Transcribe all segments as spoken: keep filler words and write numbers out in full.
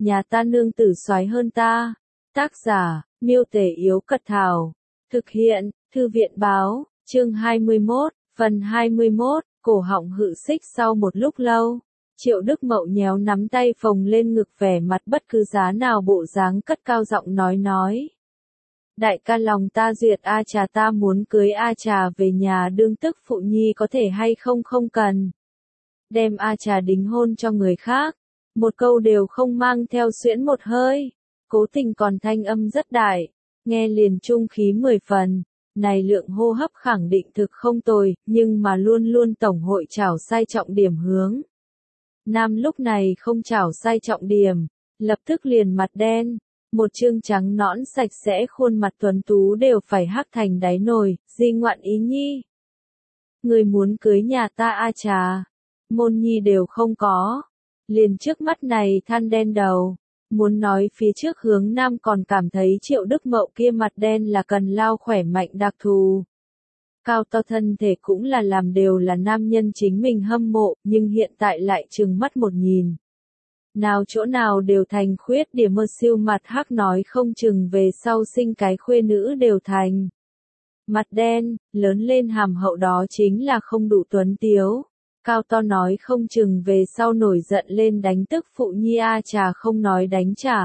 nhà ta nương tử soái hơn ta. Tác giả, Miêu Tể Yếu Cật Thảo. Thực hiện, Thư viện Báo, chương hai mươi mốt, phần hai mươi mốt, cổ họng hự xích sau một lúc lâu. Triệu Đức Mậu nhéo nắm tay phồng lên ngực vẻ mặt bất cứ giá nào bộ dáng cất cao giọng nói nói. Đại ca lòng ta duyệt A Trà ta muốn cưới A Trà về nhà đương tức phụ nhi có thể hay không không cần. Đem A Trà đính hôn cho người khác. Một câu đều không mang theo xuyễn một hơi. Cố Tình còn thanh âm rất đại. Nghe liền trung khí mười phần. Này lượng hô hấp khẳng định thực không tồi, nhưng mà luôn luôn tổng hội chảo sai trọng điểm hướng. Nam lúc này không chảo sai trọng điểm, lập tức liền mặt đen, một trương trắng nõn sạch sẽ khuôn mặt tuấn tú đều phải hắc thành đáy nồi, di ngoạn ý nhi. Người muốn cưới nhà ta A Trà, môn nhi đều không có, liền trước mắt này than đen đầu. Muốn nói phía trước hướng nam còn cảm thấy Triệu Đức Mậu kia mặt đen là cần lao khỏe mạnh đặc thù. Cao to thân thể cũng là làm đều là nam nhân chính mình hâm mộ, nhưng hiện tại lại trừng mắt một nhìn. Nào chỗ nào đều thành khuyết điểm mơ siêu mặt hắc nói không chừng về sau sinh cái khuê nữ đều thành. Mặt đen, lớn lên hàm hậu đó chính là không đủ tuấn tiếu. Cao to nói không chừng về sau nổi giận lên đánh tức phụ nhi A Trà không nói đánh trả.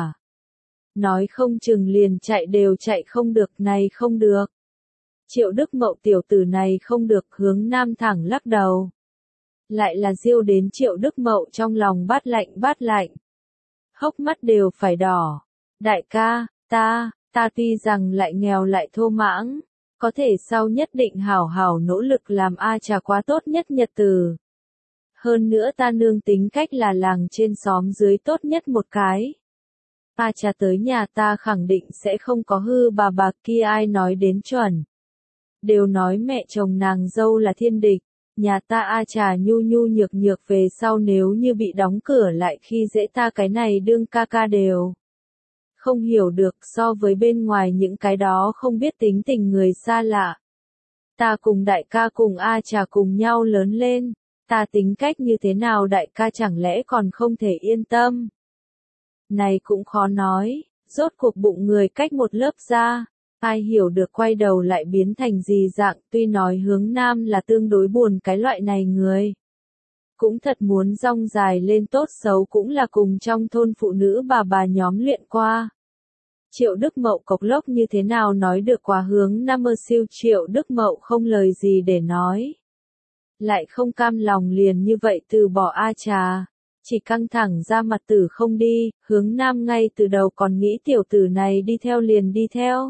Nói không chừng liền chạy đều chạy không được này không được. Triệu Đức Mậu tiểu tử này không được hướng nam thẳng lắc đầu. Lại là diêu đến Triệu Đức Mậu trong lòng bát lạnh bát lạnh. Hốc mắt đều phải đỏ. Đại ca, ta, ta tuy rằng lại nghèo lại thô mãng. Có thể sau nhất định hảo hảo nỗ lực làm A Trà quá tốt nhất nhật từ. Hơn nữa ta nương tính cách là làng trên xóm dưới tốt nhất một cái. A Trà tới nhà ta khẳng định sẽ không có hư bà bà kia ai nói đến chuẩn. Đều nói mẹ chồng nàng dâu là thiên địch, nhà ta A Trà nhu nhu nhược nhược về sau nếu như bị đóng cửa lại khi dễ ta cái này đương ca ca đều. Không hiểu được so với bên ngoài những cái đó không biết tính tình người xa lạ. Ta cùng đại ca cùng A Trà cùng nhau lớn lên, ta tính cách như thế nào đại ca chẳng lẽ còn không thể yên tâm. Này cũng khó nói, rốt cuộc bụng người cách một lớp ra. Ai hiểu được quay đầu lại biến thành gì dạng, tuy nói hướng nam là tương đối buồn cái loại này người. Cũng thật muốn rong dài lên tốt xấu cũng là cùng trong thôn phụ nữ bà bà nhóm luyện qua. Triệu Đức Mậu cộc lốc như thế nào nói được quá hướng nam mơ siêu Triệu Đức Mậu không lời gì để nói. Lại không cam lòng liền như vậy từ bỏ A Trà. Chỉ căng thẳng ra mặt tử không đi, hướng nam ngay từ đầu còn nghĩ tiểu tử này đi theo liền đi theo.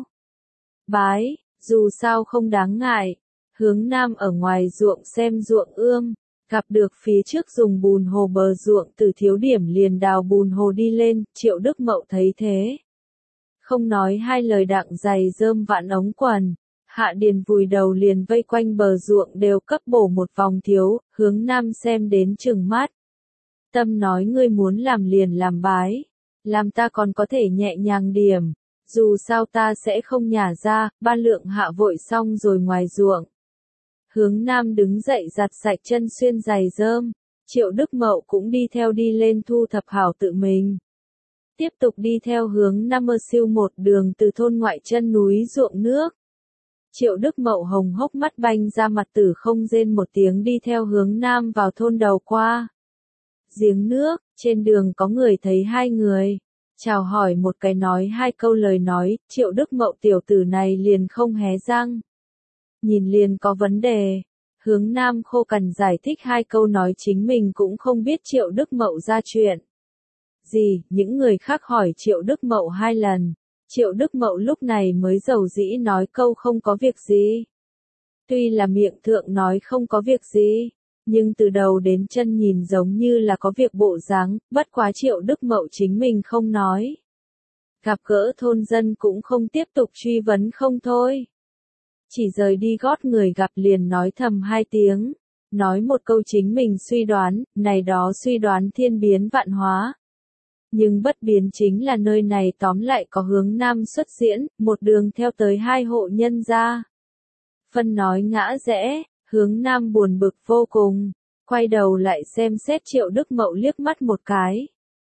Bái, dù sao không đáng ngại, hướng nam ở ngoài ruộng xem ruộng ươm, gặp được phía trước dùng bùn hồ bờ ruộng từ thiếu điểm liền đào bùn hồ đi lên, Triệu Đức Mậu thấy thế. Không nói hai lời đặng giày rơm vạn ống quần, hạ điền vùi đầu liền vây quanh bờ ruộng đều cấp bổ một vòng thiếu, hướng nam xem đến chừng mắt. Tâm nói ngươi muốn làm liền làm bái, làm ta còn có thể nhẹ nhàng điểm. Dù sao ta sẽ không nhả ra, ba lượng hạ vội xong rồi ngoài ruộng. Hướng nam đứng dậy giặt sạch chân xuyên giày rơm, Triệu Đức Mậu cũng đi theo đi lên thu thập hảo tự mình. Tiếp tục đi theo hướng nam mơ siêu một đường từ thôn ngoại chân núi ruộng nước. Triệu Đức Mậu hồng hốc mắt banh ra mặt tử không rên một tiếng đi theo hướng nam vào thôn đầu qua. Giếng nước, trên đường có người thấy hai người. Chào hỏi một cái nói hai câu lời nói, Triệu Đức Mậu tiểu tử này liền không hé răng. Nhìn liền có vấn đề. Hướng nam khô cằn giải thích hai câu nói chính mình cũng không biết Triệu Đức Mậu ra chuyện. Gì, những người khác hỏi Triệu Đức Mậu hai lần. Triệu Đức Mậu lúc này mới dầu dĩ nói câu không có việc gì. Tuy là miệng thượng nói không có việc gì. Nhưng từ đầu đến chân nhìn giống như là có việc bộ dáng, bất quá Triệu Đức Mậu chính mình không nói. Gặp gỡ thôn dân cũng không tiếp tục truy vấn không thôi. Chỉ rời đi gót người gặp liền nói thầm hai tiếng, nói một câu chính mình suy đoán, này đó suy đoán thiên biến vạn hóa. Nhưng bất biến chính là nơi này tóm lại có hướng nam xuất diễn, một đường theo tới hai hộ nhân gia. Phân nói ngã rẽ. Hướng nam buồn bực vô cùng, quay đầu lại xem xét Triệu Đức Mậu liếc mắt một cái.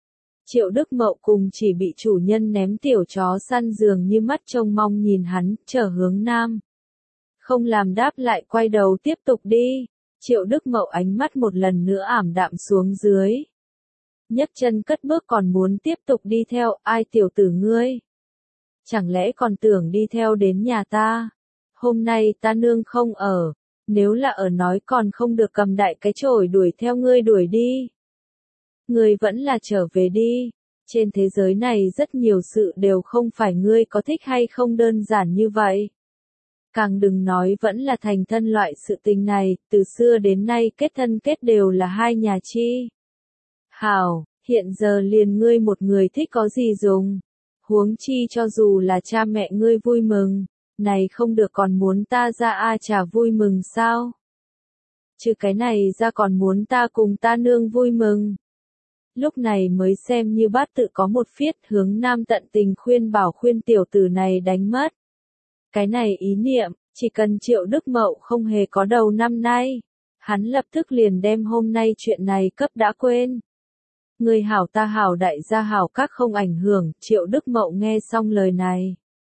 Triệu Đức Mậu cùng chỉ bị chủ nhân ném tiểu chó săn dường như mắt trông mong nhìn hắn, trở hướng nam. Không làm đáp lại quay đầu tiếp tục đi. Triệu Đức Mậu ánh mắt một lần nữa ảm đạm xuống dưới. Nhấc chân cất bước còn muốn tiếp tục đi theo, ai tiểu tử ngươi? Chẳng lẽ còn tưởng đi theo đến nhà ta? Hôm nay ta nương không ở, nếu là ở nói còn không được cầm đại cái chổi đuổi theo ngươi đuổi đi. Ngươi vẫn là trở về đi, trên thế giới này rất nhiều sự đều không phải ngươi có thích hay không đơn giản như vậy. Càng đừng nói vẫn là thành thân loại sự tình này, từ xưa đến nay kết thân kết đều là hai nhà chi. Hảo, hiện giờ liền ngươi một người thích có gì dùng, huống chi cho dù là cha mẹ ngươi vui mừng, này không được còn muốn ta ra a chả vui mừng sao? Chứ cái này ra còn muốn ta cùng ta nương vui mừng. Lúc này mới xem như bát tự có một phiết, hướng nam tận tình khuyên bảo khuyên tiểu tử này đánh mất. Cái này ý niệm, chỉ cần Triệu Đức Mậu không hề có đầu năm nay, hắn lập tức liền đem hôm nay chuyện này cấp đã quên. Người hảo ta hảo đại gia hảo các không ảnh hưởng, Triệu Đức Mậu nghe xong lời này.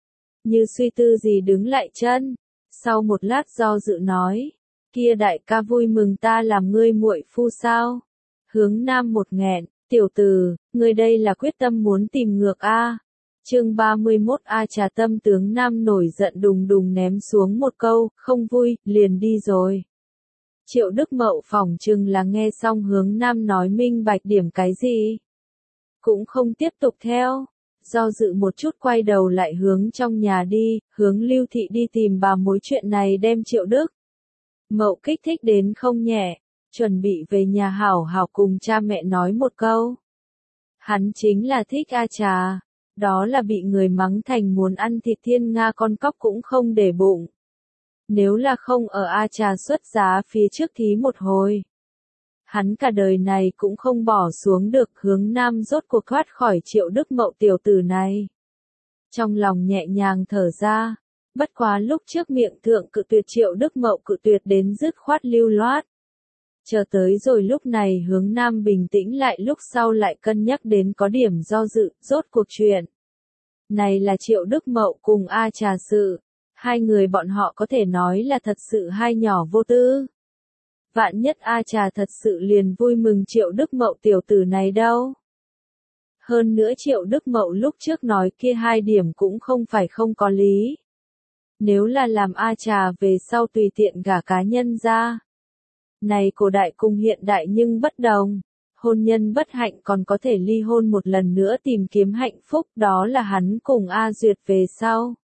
Như suy tư gì đứng lại chân, sau một lát do dự nói, kia đại ca vui mừng ta làm ngươi muội phu sao? Hướng nam một nghẹn, tiểu tử, ngươi đây là quyết tâm muốn tìm ngược a. Chương ba mươi mốt A trà tâm tướng nam nổi giận đùng đùng ném xuống một câu, không vui, liền đi rồi. Triệu Đức Mậu phỏng chừng là nghe xong hướng nam nói minh bạch điểm cái gì. Cũng không tiếp tục theo, do dự một chút quay đầu lại hướng trong nhà đi, hướng Lưu Thị đi tìm bà mối chuyện này đem Triệu Đức Mậu kích thích đến không nhẹ, chuẩn bị về nhà hảo hảo cùng cha mẹ nói một câu. Hắn chính là thích A trà. Đó là bị người mắng thành muốn ăn thịt thiên nga con cóc cũng không để bụng. Nếu là không ở A trà xuất giá phía trước thí một hồi, hắn cả đời này cũng không bỏ xuống được. Hướng nam rốt cuộc thoát khỏi Triệu Đức Mậu tiểu tử này. Trong lòng nhẹ nhàng thở ra, bất quá lúc trước miệng thượng cự tuyệt Triệu Đức Mậu cự tuyệt đến dứt khoát lưu loát. Chờ tới rồi lúc này hướng nam bình tĩnh lại lúc sau lại cân nhắc đến có điểm do dự, rốt cuộc chuyện. Này là Triệu Đức Mậu cùng A trà sự, hai người bọn họ có thể nói là thật sự hai nhỏ vô tư. Vạn nhất A trà thật sự liền vui mừng Triệu Đức Mậu tiểu tử này đâu. Hơn nữa Triệu Đức Mậu lúc trước nói kia hai điểm cũng không phải không có lý. Nếu là làm A trà về sau tùy tiện gả cá nhân ra. Này cổ đại cùng hiện đại nhưng bất đồng, hôn nhân bất hạnh còn có thể ly hôn một lần nữa tìm kiếm hạnh phúc, đó là hắn cùng A Duyệt về sau.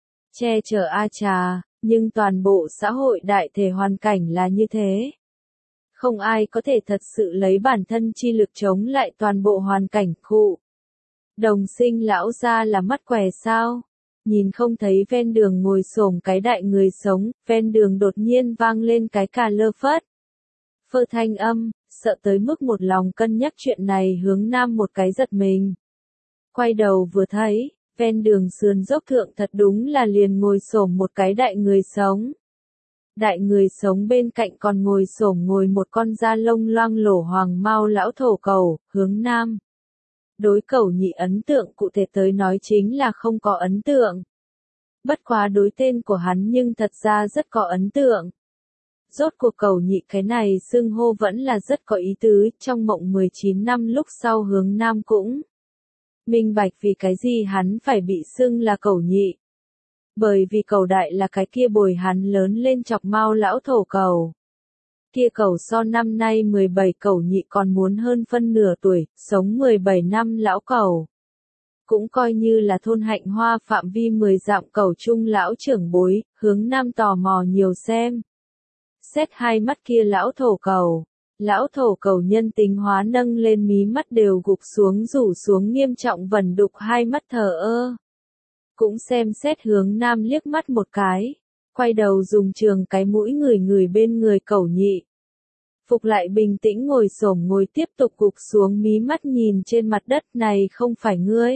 Che chở A trà, nhưng toàn bộ xã hội đại thể hoàn cảnh là như thế. Không ai có thể thật sự lấy bản thân chi lực chống lại toàn bộ hoàn cảnh khụ. Đồng sinh lão gia là mắt què sao? Nhìn không thấy ven đường ngồi xổm cái đại người sống, ven đường đột nhiên vang lên cái cà lơ phất. Phơ thanh âm, sợ tới mức một lòng cân nhắc chuyện này hướng nam một cái giật mình. Quay đầu vừa thấy, ven đường sườn dốc thượng thật đúng là liền ngồi xổm một cái đại người sống. Đại người sống bên cạnh còn ngồi xổm ngồi một con da lông loang lổ hoàng mao lão thổ cầu, hướng nam. Đối cẩu nhị ấn tượng cụ thể tới nói chính là không có ấn tượng. Bất quá đối tên của hắn nhưng thật ra rất có ấn tượng. Rốt cuộc cẩu nhị cái này xưng hô vẫn là rất có ý tứ, trong mộng mười chín năm lúc sau hướng nam cũng minh bạch vì cái gì hắn phải bị xưng là cẩu nhị. Bởi vì cẩu đại là cái kia bồi hắn lớn lên chọc mao lão thổ cầu. Kia cẩu so năm nay mười bảy cẩu nhị còn muốn hơn phân nửa tuổi, sống mười bảy năm lão cẩu. Cũng coi như là thôn hạnh hoa phạm vi mười dặm cẩu trung lão trưởng bối, hướng nam tò mò nhiều xem. Xét hai mắt kia lão thổ cầu, lão thổ cầu nhân tính hóa nâng lên mí mắt đều gục xuống rủ xuống nghiêm trọng vẩn đục hai mắt thờ ơ. Cũng xem xét hướng nam liếc mắt một cái, quay đầu dùng trường cái mũi người người bên người cẩu nhị. Phục lại bình tĩnh ngồi xổm ngồi tiếp tục gục xuống mí mắt nhìn trên mặt đất này không phải ngươi.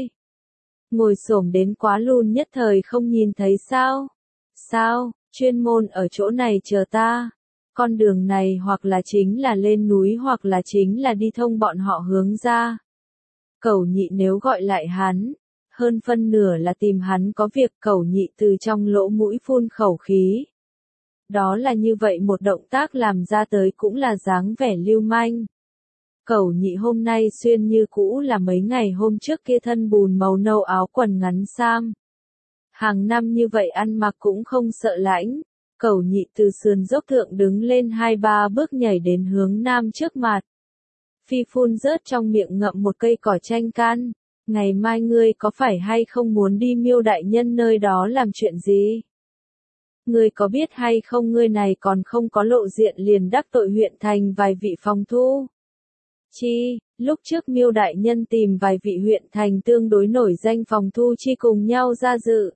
Ngồi xổm đến quá lùn nhất thời không nhìn thấy sao? Sao, chuyên môn ở chỗ này chờ ta. Con đường này hoặc là chính là lên núi hoặc là chính là đi thông bọn họ hướng ra. Cẩu Nhị nếu gọi lại hắn, hơn phân nửa là tìm hắn có việc. Cẩu Nhị từ trong lỗ mũi phun khẩu khí. Đó là như vậy một động tác làm ra tới cũng là dáng vẻ lưu manh. Cẩu Nhị hôm nay xuyên như cũ là mấy ngày hôm trước kia thân bùn màu nâu áo quần ngắn sam. Hàng năm như vậy ăn mặc cũng không sợ lạnh. Cẩu Nhị từ sườn dốc thượng đứng lên hai ba bước nhảy đến hướng nam trước mặt. Phi phun rớt trong miệng ngậm một cây cỏ chanh can. Ngày mai ngươi có phải hay không muốn đi Miêu đại nhân nơi đó làm chuyện gì? Ngươi có biết hay không ngươi này còn không có lộ diện liền đắc tội huyện thành vài vị phòng thu. Chi, lúc trước Miêu đại nhân tìm vài vị huyện thành tương đối nổi danh phòng thu chi cùng nhau ra dự.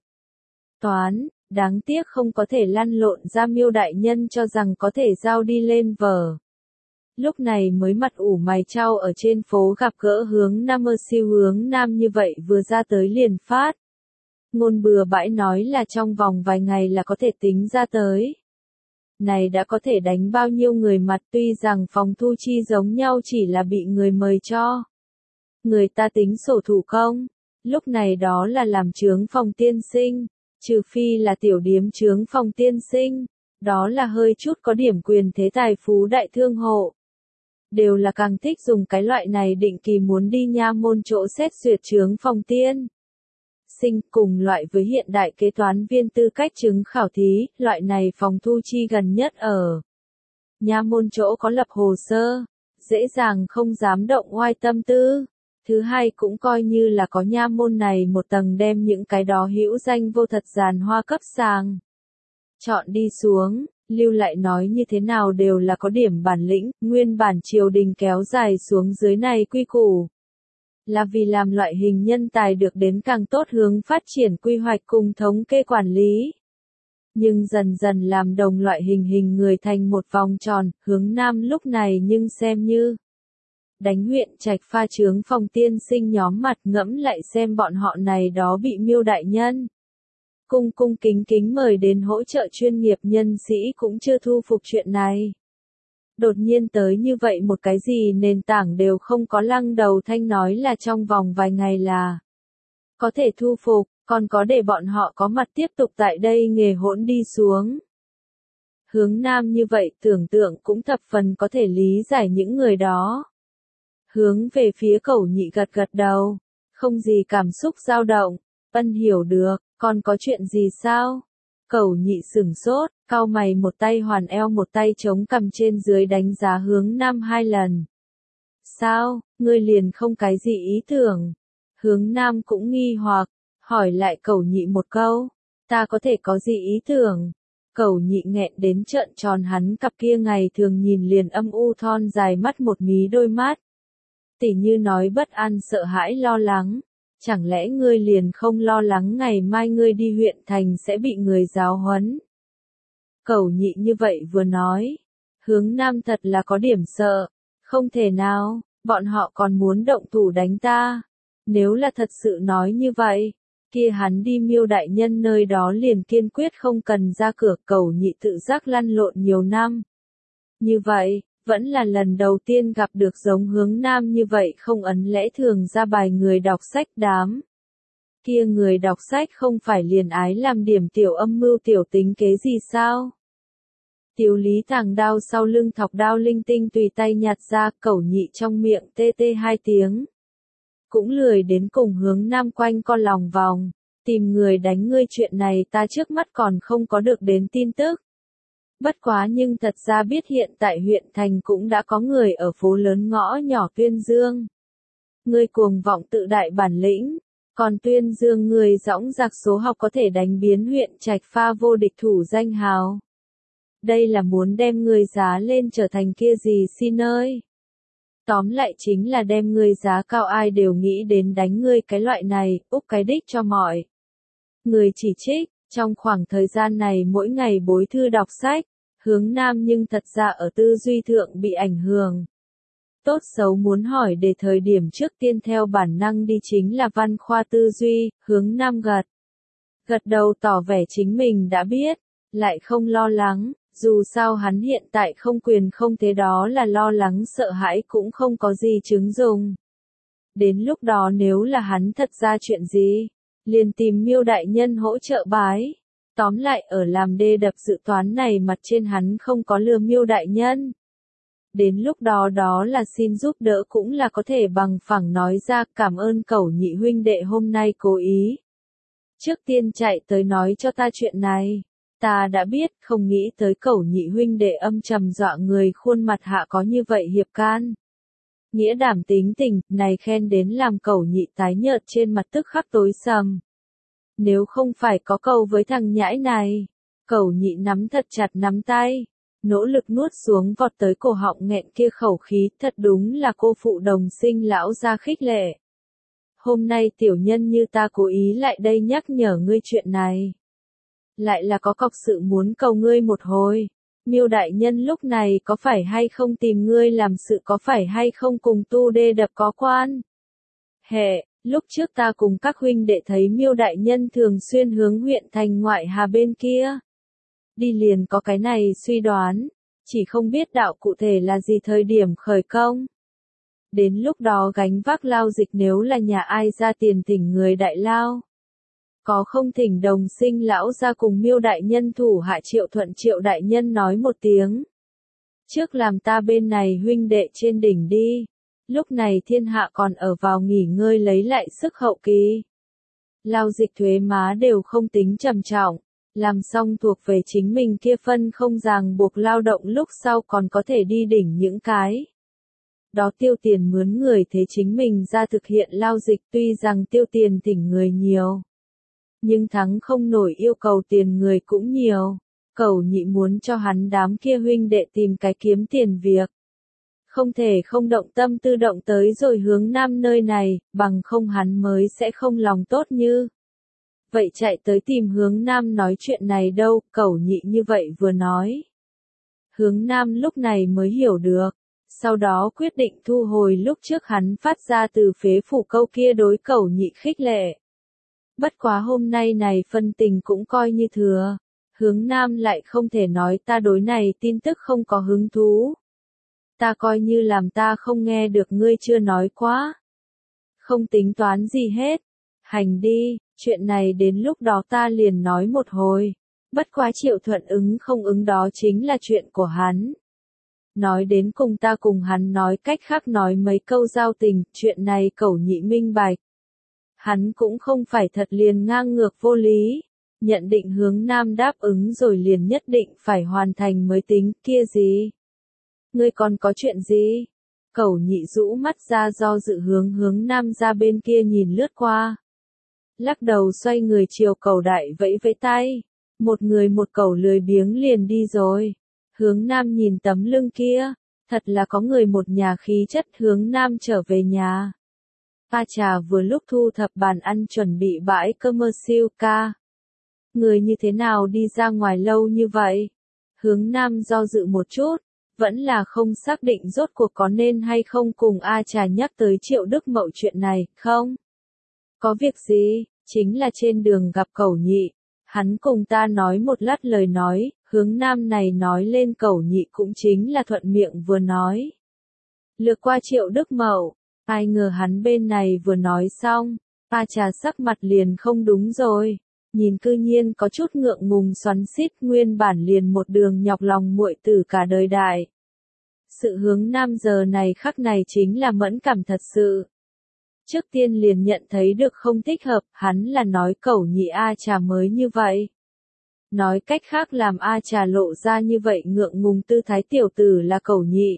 Toán, đáng tiếc không có thể lăn lộn ra. Miêu đại nhân cho rằng có thể giao đi lên vở. Lúc này mới mặt ủ mày chau ở trên phố gặp gỡ hướng nam ơ siêu hướng nam như vậy vừa ra tới liền phát. Ngôn bừa bãi nói là trong vòng vài ngày là có thể tính ra tới. Này đã có thể đánh bao nhiêu người mặt, tuy rằng phòng thu chi giống nhau chỉ là bị người mời cho. Người ta tính sổ thủ công, lúc này đó là làm chướng phòng tiên sinh, trừ phi là tiểu điếm chướng phòng tiên sinh, đó là hơi chút có điểm quyền thế tài phú đại thương hộ. Đều là càng thích dùng cái loại này định kỳ muốn đi nha môn chỗ xét duyệt chướng phòng tiên sinh, cùng loại với hiện đại kế toán viên tư cách chứng khảo thí, loại này phòng thu chi gần nhất ở nha môn chỗ có lập hồ sơ, dễ dàng không dám động oai tâm tư. Thứ hai cũng coi như là có nha môn này một tầng đem những cái đó hữu danh vô thật giàn hoa cấp sàng chọn đi xuống, lưu lại nói như thế nào đều là có điểm bản lĩnh. Nguyên bản triều đình kéo dài xuống dưới này quy củ, là vì làm loại hình nhân tài được đến càng tốt hướng phát triển quy hoạch cùng thống kê quản lý. Nhưng dần dần làm đồng loại hình hình người thành một vòng tròn, hướng nam lúc này nhưng xem như đánh huyện trạch pha chướng phòng tiên sinh nhóm mặt ngẫm lại xem bọn họ này đó bị Miêu đại nhân cung cung kính kính mời đến hỗ trợ chuyên nghiệp nhân sĩ cũng chưa thu phục chuyện này. Đột nhiên tới như vậy một cái gì nền tảng đều không có, lăng đầu thanh nói là trong vòng vài ngày là có thể thu phục, còn có để bọn họ có mặt tiếp tục tại đây nghề hỗn đi xuống. Hướng nam như vậy tưởng tượng cũng thập phần có thể lý giải những người đó. Hướng về phía Cẩu Nhị gật gật đầu, không gì cảm xúc dao động, ân hiểu được, còn có chuyện gì sao? Cẩu Nhị sửng sốt, cau mày một tay hoàn eo một tay chống cằm trên dưới đánh giá hướng nam hai lần. Sao, ngươi liền không cái gì ý tưởng? Hướng nam cũng nghi hoặc, hỏi lại Cẩu Nhị một câu, ta có thể có gì ý tưởng? Cẩu Nhị nghẹn đến trợn tròn hắn cặp kia ngày thường nhìn liền âm u thon dài mắt một mí đôi mắt. Tỉ như nói bất an sợ hãi lo lắng. Chẳng lẽ ngươi liền không lo lắng ngày mai ngươi đi huyện thành sẽ bị người giáo huấn? Cẩu Nhị như vậy vừa nói, hướng nam thật là có điểm sợ, không thể nào, bọn họ còn muốn động thủ đánh ta. Nếu là thật sự nói như vậy, kia hắn đi Miêu đại nhân nơi đó liền kiên quyết không cần ra cửa. Cẩu Nhị tự giác lăn lộn nhiều năm. Như vậy, vẫn là lần đầu tiên gặp được giống hướng nam như vậy không ấn lẽ thường ra bài người đọc sách đám. Kia người đọc sách không phải liền ái làm điểm tiểu âm mưu tiểu tính kế gì sao? Tiểu Lý thẳng đao sau lưng thọc đao linh tinh tùy tay nhặt ra. Cẩu Nhị trong miệng tê tê hai tiếng. Cũng lười đến cùng hướng nam quanh co lòng vòng, tìm người đánh ngươi chuyện này ta trước mắt còn không có được đến tin tức. Bất quá nhưng thật ra biết hiện tại huyện thành cũng đã có người ở phố lớn ngõ nhỏ tuyên dương. Ngươi cuồng vọng tự đại bản lĩnh, còn tuyên dương người dõng dạc số học có thể đánh biến huyện trạch pha vô địch thủ danh hào. Đây là muốn đem ngươi giá lên trở thành kia gì xin ơi. Tóm lại chính là đem ngươi giá cao, ai đều nghĩ đến đánh ngươi cái loại này, úp cái đích cho mọi người chỉ trích. Trong khoảng thời gian này mỗi ngày bối thư đọc sách, hướng nam nhưng thật ra ở tư duy thượng bị ảnh hưởng. Tốt xấu muốn hỏi để thời điểm trước tiên theo bản năng đi chính là văn khoa tư duy. Hướng nam gật gật đầu tỏ vẻ chính mình đã biết, lại không lo lắng, dù sao hắn hiện tại không quyền không thế, đó là lo lắng sợ hãi cũng không có gì chứng dùng. Đến lúc đó nếu là hắn thật ra chuyện gì, liền tìm Miêu đại nhân hỗ trợ bái. Tóm lại ở làm đê đập dự toán này mặt trên hắn không có lừa Miêu đại nhân. Đến lúc đó đó là xin giúp đỡ cũng là có thể bằng phẳng nói ra cảm ơn Cẩu nhị huynh đệ hôm nay cố ý. Trước tiên chạy tới nói cho ta chuyện này. Ta đã biết, không nghĩ tới Cẩu nhị huynh đệ âm trầm dọa người khuôn mặt hạ có như vậy hiệp can. Nghĩa đảm tính tình, này khen đến làm Cẩu nhị tái nhợt trên mặt tức khắc tối sầm. Nếu không phải có câu với thằng nhãi này, Cẩu nhị nắm thật chặt nắm tay, nỗ lực nuốt xuống vọt tới cổ họng nghẹn kia khẩu khí, thật đúng là cô phụ đồng sinh lão ra khích lệ. Hôm nay tiểu nhân như ta cố ý lại đây nhắc nhở ngươi chuyện này. Lại là có cọc sự muốn cầu ngươi một hồi. Miêu đại nhân lúc này có phải hay không tìm ngươi làm sự, có phải hay không cùng tu đê đập có quan? Hệ, lúc trước ta cùng các huynh đệ thấy Miêu đại nhân thường xuyên hướng huyện thành ngoại hà bên kia. Đi liền có cái này suy đoán, chỉ không biết đạo cụ thể là gì thời điểm khởi công. Đến lúc đó gánh vác lao dịch nếu là nhà ai ra tiền thỉnh người đại lao. Có không thỉnh đồng sinh lão ra cùng Miêu đại nhân thủ hạ Triệu Thuận Triệu đại nhân nói một tiếng. Trước làm ta bên này huynh đệ trên đỉnh đi. Lúc này thiên hạ còn ở vào nghỉ ngơi lấy lại sức hậu kỳ. Lao dịch thuế má đều không tính trầm trọng. Làm xong thuộc về chính mình kia phân không ràng buộc lao động lúc sau còn có thể đi đỉnh những cái. Đó tiêu tiền mướn người thế chính mình ra thực hiện lao dịch, tuy rằng tiêu tiền thỉnh người nhiều. Nhưng thắng không nổi yêu cầu tiền người cũng nhiều. Cẩu nhị muốn cho hắn đám kia huynh đệ tìm cái kiếm tiền việc. Không thể không động tâm tư động tới rồi hướng nam nơi này, bằng không hắn mới sẽ không lòng tốt như. Vậy chạy tới tìm hướng nam nói chuyện này đâu, Cẩu nhị như vậy vừa nói. Hướng nam lúc này mới hiểu được. Sau đó quyết định thu hồi lúc trước hắn phát ra từ phế phủ câu kia đối Cẩu nhị khích lệ. Bất quá hôm nay này phân tình cũng coi như thừa. Hướng nam lại không thể nói ta đối này tin tức không có hứng thú. Ta coi như làm ta không nghe được ngươi chưa nói quá. Không tính toán gì hết. Hành đi, chuyện này đến lúc đó ta liền nói một hồi. Bất quá Triệu Thuận ứng không ứng đó chính là chuyện của hắn. Nói đến cùng ta cùng hắn nói cách khác nói mấy câu giao tình, chuyện này Cẩu nhị minh bạch. Hắn cũng không phải thật liền ngang ngược vô lý. Nhận định hướng nam đáp ứng rồi liền nhất định phải hoàn thành mới tính, kia gì? Ngươi còn có chuyện gì? Cẩu nhị rũ mắt ra do dự hướng hướng nam ra bên kia nhìn lướt qua. Lắc đầu xoay người chiều Cẩu đại vẫy vẫy tay. Một người một Cẩu lười biếng liền đi rồi. Hướng nam nhìn tấm lưng kia. Thật là có người một nhà khí chất. Hướng nam trở về nhà. A Trà vừa lúc thu thập bàn ăn chuẩn bị bãi cơm mơ siêu ca. Người như thế nào đi ra ngoài lâu như vậy? Hướng nam do dự một chút. Vẫn là không xác định rốt cuộc có nên hay không cùng A Trà nhắc tới Triệu Đức Mậu chuyện này, không? Có việc gì, chính là trên đường gặp Cẩu nhị. Hắn cùng ta nói một lát lời nói, hướng nam này nói lên Cẩu nhị cũng chính là thuận miệng vừa nói. Lược qua Triệu Đức Mậu, ai ngờ hắn bên này vừa nói xong, A Trà sắc mặt liền không đúng rồi. Nhìn cư nhiên có chút ngượng ngùng xoắn xít, nguyên bản liền một đường nhọc lòng muội tử cả đời đại. Sự hướng nam giờ này khắc này chính là mẫn cảm thật sự. Trước tiên liền nhận thấy được không thích hợp, hắn là nói Cẩu nhị A Trà mới như vậy. Nói cách khác làm A Trà lộ ra như vậy ngượng ngùng tư thái tiểu tử là Cẩu nhị.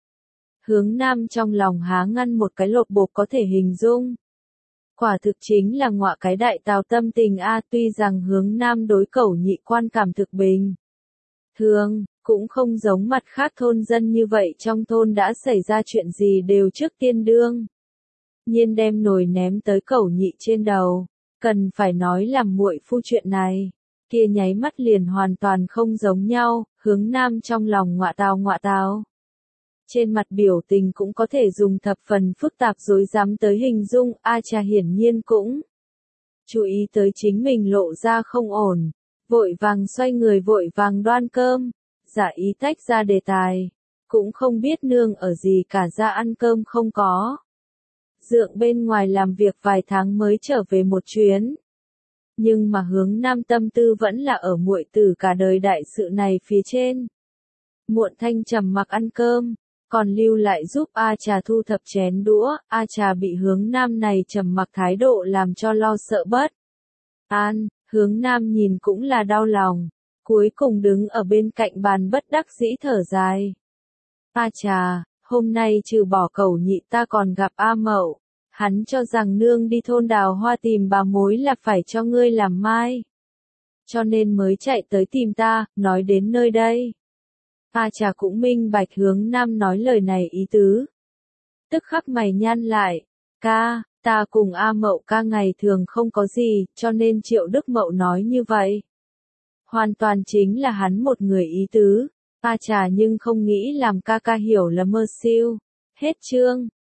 Hướng nam trong lòng há ngăn một cái lột bột có thể hình dung. Quả thực chính là ngọa cái đại tào tâm tình a, tuy rằng hướng nam đối Cẩu nhị quan cảm thực bình. Thường, cũng không giống mặt khác thôn dân như vậy, trong thôn đã xảy ra chuyện gì đều trước tiên đương. Nhiên đem nồi ném tới Cẩu nhị trên đầu, cần phải nói làm muội phu chuyện này, kia nháy mắt liền hoàn toàn không giống nhau, hướng nam trong lòng ngọa tào ngọa tào. Trên mặt biểu tình cũng có thể dùng thập phần phức tạp rối rắm tới hình dung, A Trà hiển nhiên cũng chú ý tới chính mình lộ ra không ổn, vội vàng xoay người vội vàng đoan cơm, giả ý tách ra đề tài, cũng không biết nương ở gì cả ra ăn cơm không có. Dượng bên ngoài làm việc vài tháng mới trở về một chuyến. Nhưng mà Hướng Nam tâm tư vẫn là ở muội tử cả đời đại sự này phía trên. Muộn Thanh trầm mặc ăn cơm, còn lưu lại giúp A Trà thu thập chén đũa. A Trà bị Hướng Nam này trầm mặc thái độ làm cho lo sợ bất an. Hướng Nam nhìn cũng là đau lòng, cuối cùng đứng ở bên cạnh bàn bất đắc dĩ thở dài. A Trà, hôm nay trừ bỏ Cẩu Nhị ta còn gặp A Mậu, hắn cho rằng nương đi thôn Đào Hoa tìm bà mối là phải cho ngươi làm mai, cho nên mới chạy tới tìm ta. Nói đến nơi đây, A Trà cũng minh bạch Hướng Nam nói lời này ý tứ. Tức khắc mày nhăn lại, ca, ta cùng A Mậu ca ngày thường không có gì, cho nên Triệu Đức Mậu nói như vậy. Hoàn toàn chính là hắn một người ý tứ. A Trà nhưng không nghĩ làm ca ca hiểu là mơ siêu. Hết chương.